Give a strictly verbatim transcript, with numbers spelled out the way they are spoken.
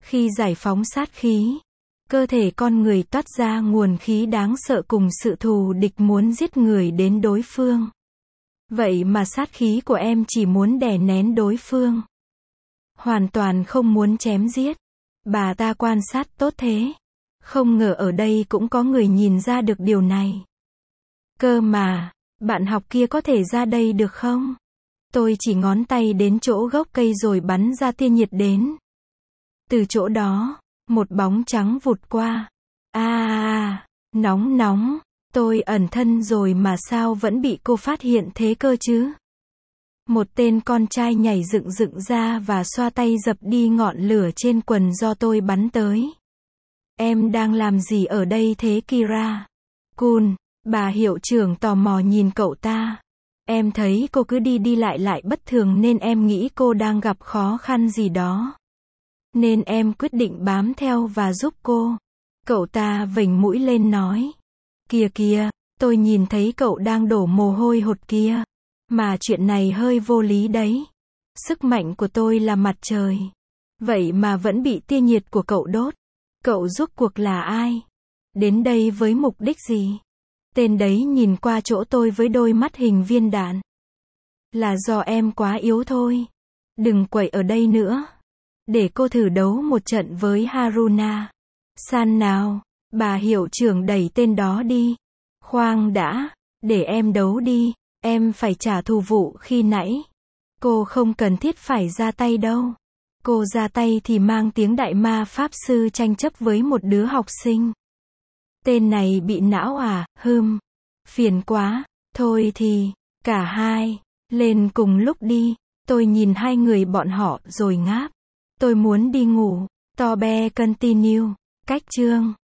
Khi giải phóng sát khí, cơ thể con người toát ra nguồn khí đáng sợ cùng sự thù địch muốn giết người đến đối phương. Vậy mà sát khí của em chỉ muốn đè nén đối phương. Hoàn toàn không muốn chém giết. Bà ta quan sát tốt thế. Không ngờ ở đây cũng có người nhìn ra được điều này. Cơ mà, bạn học kia có thể ra đây được không? Tôi chỉ ngón tay đến chỗ gốc cây rồi bắn ra tia nhiệt đến. Từ chỗ đó, một bóng trắng vụt qua. À, à, nóng nóng, tôi ẩn thân rồi mà sao vẫn bị cô phát hiện thế cơ chứ? Một tên con trai nhảy dựng dựng ra và xoa tay dập đi ngọn lửa trên quần do tôi bắn tới. Em đang làm gì ở đây thế Kira? Kun, bà hiệu trưởng tò mò nhìn cậu ta. Em thấy cô cứ đi đi lại lại bất thường nên em nghĩ cô đang gặp khó khăn gì đó. Nên em quyết định bám theo và giúp cô. Cậu ta vểnh mũi lên nói. Kìa kìa, tôi nhìn thấy cậu đang đổ mồ hôi hột kia. Mà chuyện này hơi vô lý đấy. Sức mạnh của tôi là mặt trời. Vậy mà vẫn bị tia nhiệt của cậu đốt. Cậu rốt cuộc là ai? Đến đây với mục đích gì? Tên đấy nhìn qua chỗ tôi với đôi mắt hình viên đạn. Là do em quá yếu thôi. Đừng quậy ở đây nữa. Để cô thử đấu một trận với Haruna San nào. Bà hiệu trưởng đẩy tên đó đi. Khoan đã. Để em đấu đi. Em phải trả thù vụ khi nãy. Cô không cần thiết phải ra tay đâu. Cô ra tay thì mang tiếng đại ma pháp sư tranh chấp với một đứa học sinh. Tên này bị não à, hừm. Phiền quá. Thôi thì, cả hai, lên cùng lúc đi. Tôi nhìn hai người bọn họ rồi ngáp. Tôi muốn đi ngủ. Tobe continue. Cách chương